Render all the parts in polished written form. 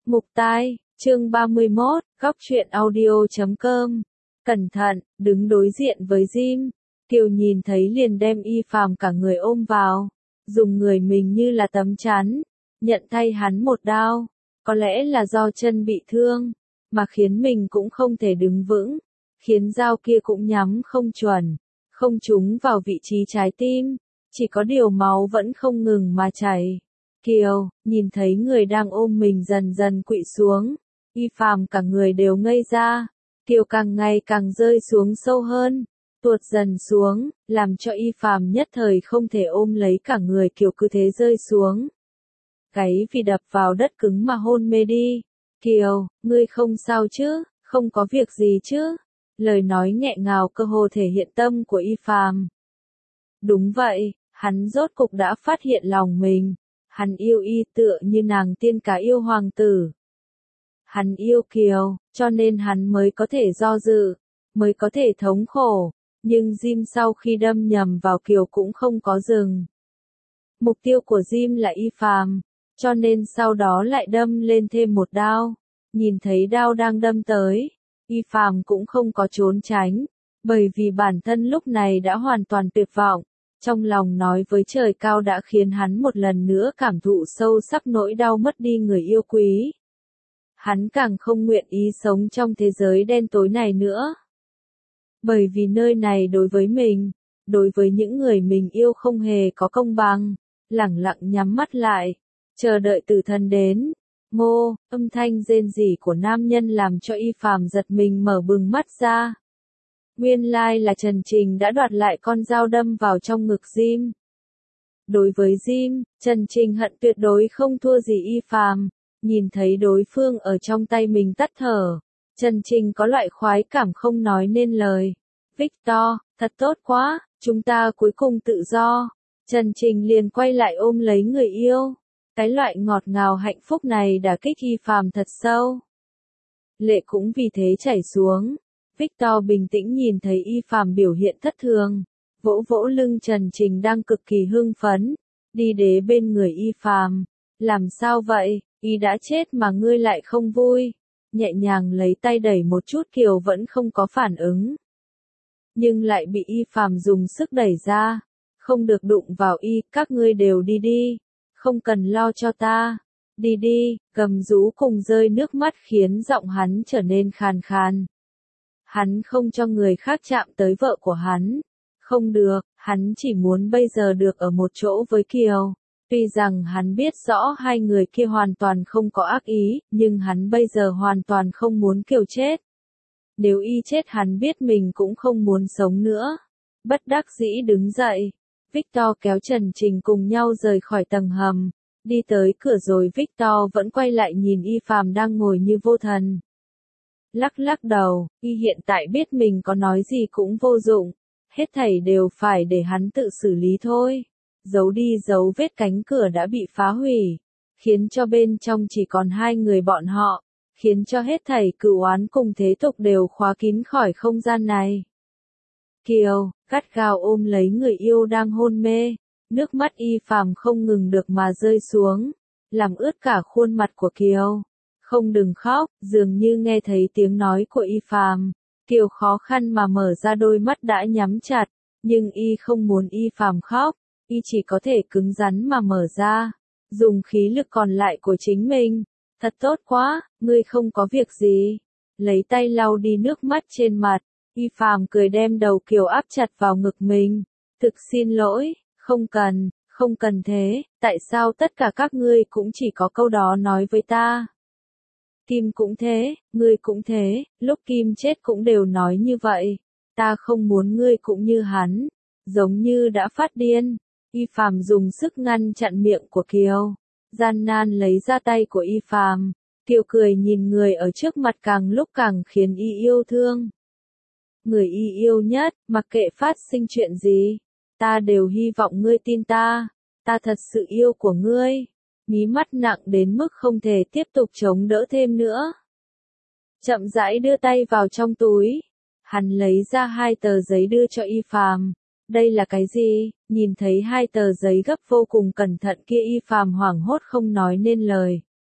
Mục tai, chương 31, góc truyện audio.com. Cẩn thận, đứng đối diện với Jim. Kiều nhìn thấy liền đem Y Phàm cả người ôm vào, dùng người mình như là tấm chắn, nhận thay hắn một đao. Có lẽ là do chân bị thương, mà khiến mình cũng không thể đứng vững, khiến dao kia cũng nhắm không chuẩn, không trúng vào vị trí trái tim, chỉ có điều máu vẫn không ngừng mà chảy. Kiều, nhìn thấy người đang ôm mình dần dần quỵ xuống, Y Phàm cả người đều ngây ra, Kiều càng ngày càng rơi xuống sâu hơn, tuột dần xuống, làm cho Y Phàm nhất thời không thể ôm lấy cả người Kiều cứ thế rơi xuống. Gáy vì đập vào đất cứng mà hôn mê đi. Kiều, ngươi không sao chứ, không có việc gì chứ? Lời nói nghẹn ngào cơ hồ thể hiện tâm của Y Phàm. Đúng vậy, hắn rốt cục đã phát hiện lòng mình. Hắn yêu Y tựa như nàng tiên cá yêu hoàng tử. Hắn yêu Kiều, cho nên hắn mới có thể do dự, mới có thể thống khổ. Nhưng Jim sau khi đâm nhầm vào Kiều cũng không có dừng. Mục tiêu của Jim là Y Phàm, cho nên sau đó lại đâm lên thêm một đao. Nhìn thấy đao đang đâm tới, Y Phàm cũng không có trốn tránh, bởi vì bản thân lúc này đã hoàn toàn tuyệt vọng. Trong lòng nói với trời cao đã khiến hắn một lần nữa cảm thụ sâu sắc nỗi đau mất đi người yêu quý. Hắn càng không nguyện ý sống trong thế giới đen tối này nữa. Bởi vì nơi này đối với mình, đối với những người mình yêu không hề có công bằng. Lẳng lặng nhắm mắt lại, chờ đợi tử thần đến. Ngô, âm thanh rên rỉ của nam nhân làm cho Y Phàm giật mình mở bừng mắt ra. Nguyên lai là Trần Trình đã đoạt lại con dao đâm vào trong ngực Jim. Đối với Jim, Trần Trình hận tuyệt đối không thua gì Y Phàm. Nhìn thấy đối phương ở trong tay mình tắt thở, Trần Trình có loại khoái cảm không nói nên lời. Victor, thật tốt quá, chúng ta cuối cùng tự do. Trần Trình liền quay lại ôm lấy người yêu. Cái loại ngọt ngào hạnh phúc này đã kích Y Phàm thật sâu. Lệ cũng vì thế chảy xuống. Victor bình tĩnh nhìn thấy Y Phàm biểu hiện thất thường, vỗ vỗ lưng Trần Trình đang cực kỳ hưng phấn, đi đến bên người Y Phàm. Làm sao vậy, Y đã chết mà ngươi lại không vui? Nhẹ nhàng lấy tay đẩy một chút Kiều vẫn không có phản ứng. Nhưng lại bị Y Phàm dùng sức đẩy ra. Không được đụng vào Y, các ngươi đều đi đi. Không cần lo cho ta. Đi đi, gầm rú cùng rơi nước mắt khiến giọng hắn trở nên khàn khàn. Hắn không cho người khác chạm tới vợ của hắn. Không được, hắn chỉ muốn bây giờ được ở một chỗ với Kiều. Tuy rằng hắn biết rõ hai người kia hoàn toàn không có ác ý, nhưng hắn bây giờ hoàn toàn không muốn Kiều chết. Nếu Y chết hắn biết mình cũng không muốn sống nữa. Bất đắc dĩ đứng dậy. Victor kéo Trần Trình cùng nhau rời khỏi tầng hầm. Đi tới cửa rồi Victor vẫn quay lại nhìn Y Phàm đang ngồi như vô thần. Lắc lắc đầu, Y hiện tại biết mình có nói gì cũng vô dụng. Hết thảy đều phải để hắn tự xử lý thôi. Giấu đi dấu vết cánh cửa đã bị phá hủy. Khiến cho bên trong chỉ còn hai người bọn họ. Khiến cho hết thảy cửu oán cùng thế tục đều khóa kín khỏi không gian này. Kiều, gắt gao ôm lấy người yêu đang hôn mê. Nước mắt Y Phàm không ngừng được mà rơi xuống. Làm ướt cả khuôn mặt của Kiều. Không đừng khóc, dường như nghe thấy tiếng nói của Y Phàm. Kiều khó khăn mà mở ra đôi mắt đã nhắm chặt. Nhưng Y không muốn Y Phàm khóc. Y chỉ có thể cứng rắn mà mở ra. Dùng khí lực còn lại của chính mình. Thật tốt quá, ngươi không có việc gì. Lấy tay lau đi nước mắt trên mặt. Y Phàm cười đem đầu Kiều áp chặt vào ngực mình. Thực xin lỗi, không cần thế, tại sao tất cả các ngươi cũng chỉ có câu đó nói với ta? Kim cũng thế, ngươi cũng thế, lúc Kim chết cũng đều nói như vậy. Ta không muốn ngươi cũng như hắn, giống như đã phát điên. Y Phàm dùng sức ngăn chặn miệng của Kiều. Gian nan lấy ra tay của Y Phàm. Kiều cười nhìn người ở trước mặt càng lúc càng khiến Y yêu thương. Người Y yêu nhất, mặc kệ phát sinh chuyện gì, ta đều hy vọng ngươi tin ta. Ta thật sự yêu của ngươi. Mí mắt nặng đến mức không thể tiếp tục chống đỡ thêm nữa. Chậm rãi đưa tay vào trong túi. Hắn lấy ra 2 tờ giấy đưa cho Y Phàm. Đây là cái gì? Nhìn thấy 2 tờ giấy gấp vô cùng cẩn thận kia Y Phàm hoảng hốt không nói nên lời.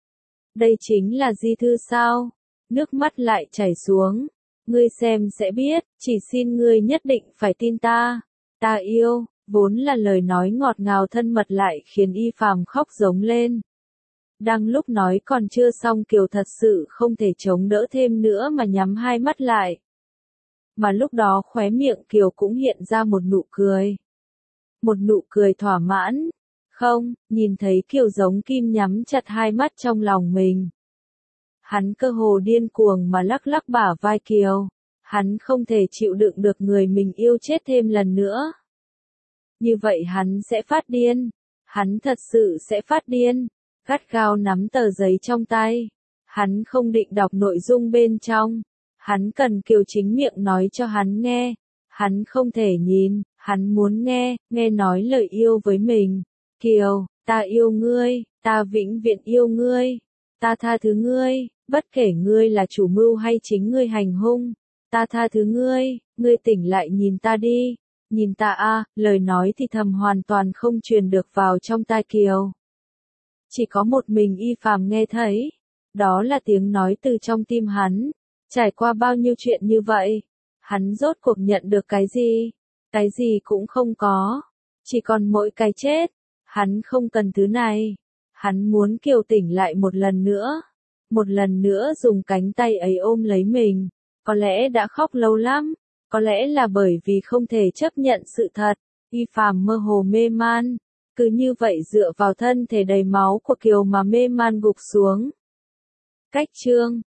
Đây chính là di thư sao? Nước mắt lại chảy xuống. Ngươi xem sẽ biết, chỉ xin ngươi nhất định phải tin ta. Ta yêu, vốn là lời nói ngọt ngào thân mật lại khiến Y Phàm khóc giống lên. Đang lúc nói còn chưa xong Kiều thật sự không thể chống đỡ thêm nữa mà nhắm hai mắt lại. Mà lúc đó khóe miệng Kiều cũng hiện ra một nụ cười. Một nụ cười thỏa mãn. Không, nhìn thấy Kiều giống kim nhắm chặt hai mắt trong lòng mình. Hắn cơ hồ điên cuồng mà lắc lắc bả vai Kiều. Hắn không thể chịu đựng được người mình yêu chết thêm lần nữa. Như vậy hắn sẽ phát điên. Hắn thật sự sẽ phát điên. Gắt gao nắm tờ giấy trong tay. Hắn không định đọc nội dung bên trong. Hắn cần Kiều chính miệng nói cho hắn nghe. Hắn không thể nhìn, hắn muốn nghe nói lời yêu với mình. Kiều, ta yêu ngươi, ta vĩnh viễn yêu ngươi. Ta tha thứ ngươi, bất kể ngươi là chủ mưu hay chính ngươi hành hung. Ta tha thứ ngươi, ngươi tỉnh lại nhìn ta đi. Nhìn ta a, lời nói thì thầm hoàn toàn không truyền được vào trong tai Kiều. Chỉ có một mình Y Phàm nghe thấy. Đó là tiếng nói từ trong tim hắn. Trải qua bao nhiêu chuyện như vậy, hắn rốt cuộc nhận được cái gì? Cái gì cũng không có. Chỉ còn mỗi cái chết. Hắn không cần thứ này. Hắn muốn Kiều tỉnh lại một lần nữa. Một lần nữa dùng cánh tay ấy ôm lấy mình. Có lẽ đã khóc lâu lắm. Có lẽ là bởi vì không thể chấp nhận sự thật. Y Phàm mơ hồ mê man. Cứ như vậy dựa vào thân thể đầy máu của Kiều mà mê man gục xuống. Cách chương